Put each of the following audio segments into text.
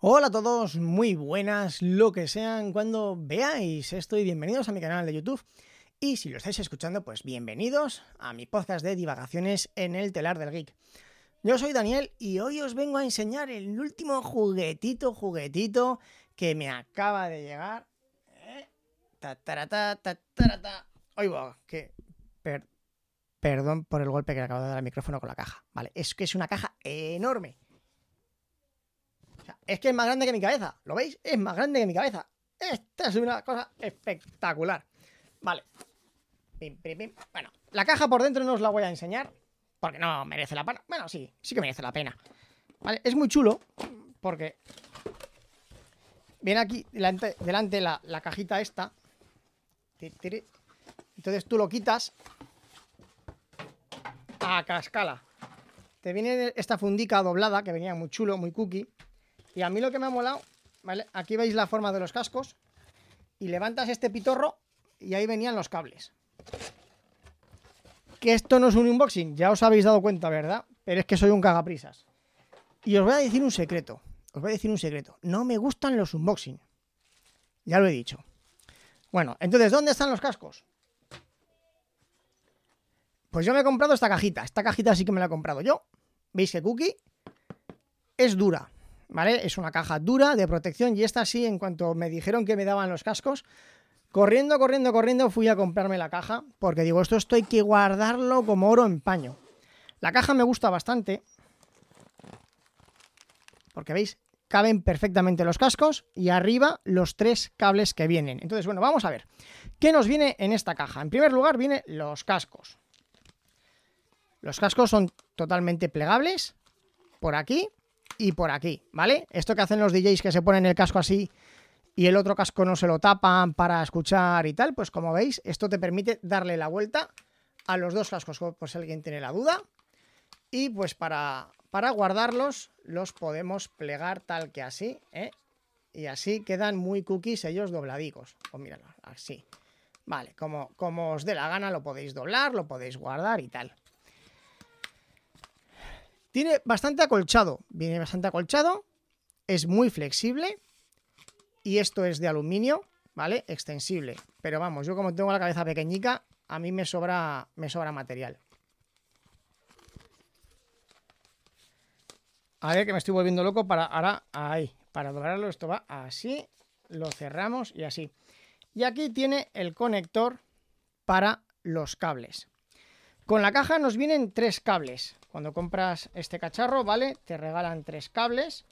Hola a todos, muy buenas, lo que sean cuando veáis esto y bienvenidos a mi canal de YouTube. Y si lo estáis escuchando, pues bienvenidos a mi podcast de divagaciones en el telar del geek. Yo soy Daniel y hoy os vengo a enseñar el último juguetito que me acaba de llegar. Oigo, perdón por el golpe que le acabo de dar al micrófono con la caja. Vale, es que es una caja enorme. Es que es más grande que mi cabeza, ¿lo veis? Es más grande que mi cabeza. Esta es una cosa espectacular. Vale. Bueno, la caja por dentro no os la voy a enseñar porque no merece la pena. Bueno, sí que merece la pena. Vale, es muy chulo porque viene aquí delante la cajita esta. Entonces tú lo quitas a cascala. Te viene esta fundica doblada que venía muy chulo, muy cookie. Y a mí lo que me ha molado, ¿vale? Aquí veis la forma de los cascos y levantas este pitorro y ahí venían los cables. Que esto no es un unboxing, ya os habéis dado cuenta, ¿verdad? Pero es que soy un cagaprisas. Y os voy a decir un secreto, no me gustan los unboxing. Ya lo he dicho. Bueno, entonces, ¿dónde están los cascos? Pues yo me he comprado esta cajita sí que me la he comprado yo. ¿Veis que cookie? Es dura. ¿Vale? Es una caja dura de protección y esta sí, en cuanto me dijeron que me daban los cascos, corriendo fui a comprarme la caja porque digo, esto hay que guardarlo como oro en paño. La caja me gusta bastante porque, ¿veis? Caben perfectamente los cascos y arriba los 3 cables que vienen. Entonces, bueno, vamos a ver qué nos viene en esta caja. En primer lugar vienen los cascos. Los cascos son totalmente plegables por aquí y por aquí, ¿vale? Esto que hacen los DJs que se ponen el casco así y el otro casco no se lo tapan para escuchar y tal, pues como veis, esto te permite darle la vuelta a los 2 cascos, por si alguien tiene la duda. Y pues para guardarlos los podemos plegar tal que así, ¿eh? Y así quedan muy cookies ellos dobladicos. Pues míralo, así. Vale, como os dé la gana lo podéis doblar, lo podéis guardar y tal. Viene bastante acolchado, es muy flexible y esto es de aluminio, ¿vale? Extensible, pero vamos, yo como tengo la cabeza pequeñica, a mí me sobra material. A ver que me estoy volviendo loco para doblarlo, esto va así, lo cerramos y así. Y aquí tiene el conector para los cables. Con la caja nos vienen 3 cables. Cuando compras este cacharro, ¿vale? Te regalan 3 cables.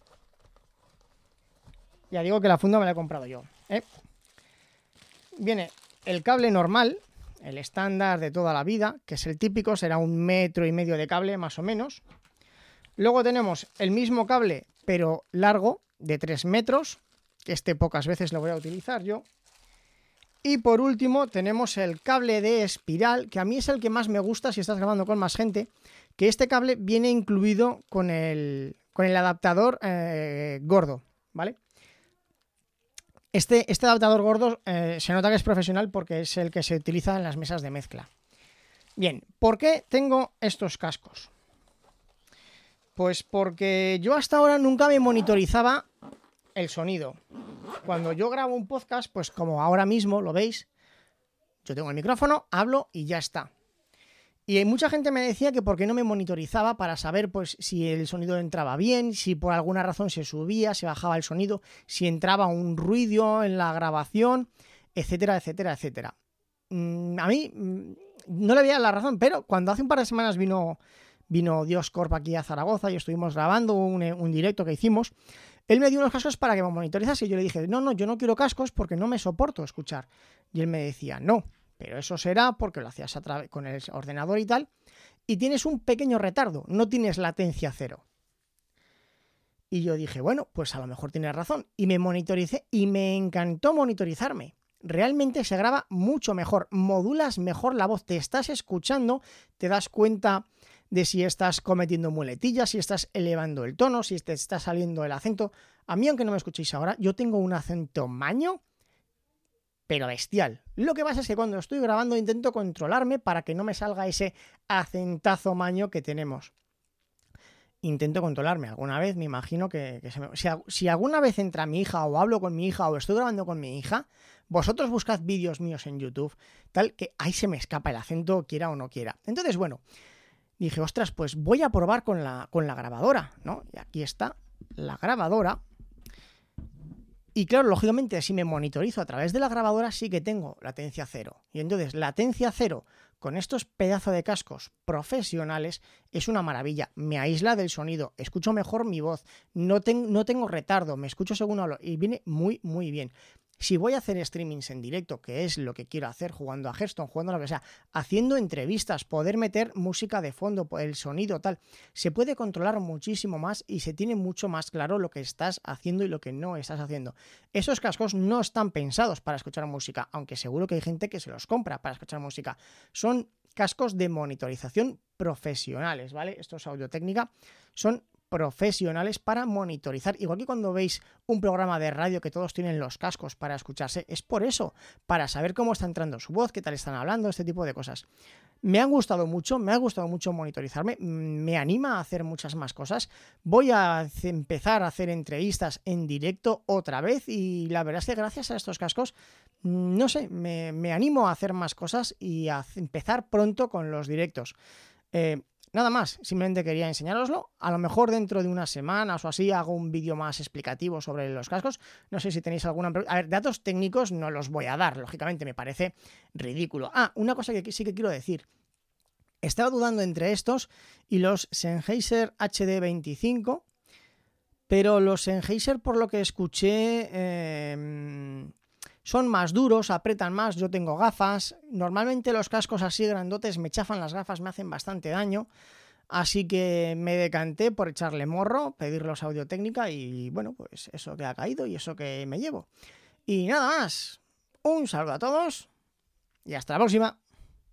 Ya digo que la funda me la he comprado yo, ¿eh? Viene el cable normal, el estándar de toda la vida, que es el típico, será 1,5 metros de cable, más o menos. Luego tenemos el mismo cable, pero largo, de 3 metros. Este pocas veces lo voy a utilizar yo. Y por último tenemos el cable de espiral, que a mí es el que más me gusta si estás grabando con más gente, que este cable viene incluido con el adaptador gordo, ¿vale? Este adaptador gordo se nota que es profesional porque es el que se utiliza en las mesas de mezcla. Bien, ¿por qué tengo estos cascos? Pues porque yo hasta ahora nunca me monitorizaba el sonido. Cuando yo grabo un podcast, pues como ahora mismo lo veis, yo tengo el micrófono, hablo y ya está. Y mucha gente me decía que por qué no me monitorizaba para saber pues si el sonido entraba bien, si por alguna razón se subía, se bajaba el sonido, si entraba un ruido en la grabación, etcétera, etcétera, etcétera. A mí no le veía la razón, pero cuando hace un par de semanas vino Dioscorp aquí a Zaragoza y estuvimos grabando un directo que hicimos, él me dio unos cascos para que me monitorizase y yo le dije, no, yo no quiero cascos porque no me soporto escuchar. Y él me decía, no, pero eso será porque lo hacías con el ordenador y tal, y tienes un pequeño retardo, no tienes latencia cero. Y yo dije, bueno, pues a lo mejor tienes razón. Y me monitoricé y me encantó monitorizarme. Realmente se graba mucho mejor, modulas mejor la voz, te estás escuchando, te das cuenta de si estás cometiendo muletillas, si estás elevando el tono, si te está saliendo el acento. A mí, aunque no me escuchéis ahora, yo tengo un acento maño, pero bestial. Lo que pasa es que cuando estoy grabando intento controlarme para que no me salga ese acentazo maño que tenemos. intento controlarme. Alguna vez me imagino si alguna vez entra mi hija o hablo con mi hija o estoy grabando con mi hija, vosotros buscad vídeos míos en YouTube, tal que ahí se me escapa el acento, quiera o no quiera. Entonces, bueno, dije, ostras, pues voy a probar con la grabadora, ¿no? Y aquí está la grabadora. Y claro, lógicamente, si me monitorizo a través de la grabadora, sí que tengo latencia cero. Y entonces, latencia cero con estos pedazos de cascos profesionales es una maravilla. Me aísla del sonido, escucho mejor mi voz, no tengo retardo, me escucho según hablo y viene muy, muy bien. Si voy a hacer streamings en directo, que es lo que quiero hacer, jugando a Hearthstone, jugando a lo que sea, haciendo entrevistas, poder meter música de fondo, el sonido, tal, se puede controlar muchísimo más y se tiene mucho más claro lo que estás haciendo y lo que no estás haciendo. Esos cascos no están pensados para escuchar música, aunque seguro que hay gente que se los compra para escuchar música. Son cascos de monitorización profesionales, ¿vale? Esto es Audio-Técnica, son profesionales para monitorizar. Igual que cuando veis un programa de radio que todos tienen los cascos para escucharse, es por eso, para saber cómo está entrando su voz, qué tal están hablando, este tipo de cosas. Me ha gustado mucho monitorizarme, me anima a hacer muchas más cosas. Voy a empezar a hacer entrevistas en directo otra vez y la verdad es que gracias a estos cascos, no sé, me animo a hacer más cosas y a empezar pronto con los directos. Nada más, simplemente quería enseñároslo. A lo mejor dentro de unas semanas o así hago un vídeo más explicativo sobre los cascos. No sé si tenéis alguna pregunta. A ver, datos técnicos no los voy a dar, lógicamente, me parece ridículo. Una cosa que sí que quiero decir. Estaba dudando entre estos y los Sennheiser HD25, pero los Sennheiser, por lo que escuché, son más duros, apretan más. Yo tengo gafas. Normalmente los cascos así grandotes me chafan las gafas, me hacen bastante daño. Así que me decanté por echarle morro, pedirlos Audio-Técnica y bueno, pues eso que ha caído y eso que me llevo. Y nada más. Un saludo a todos y hasta la próxima.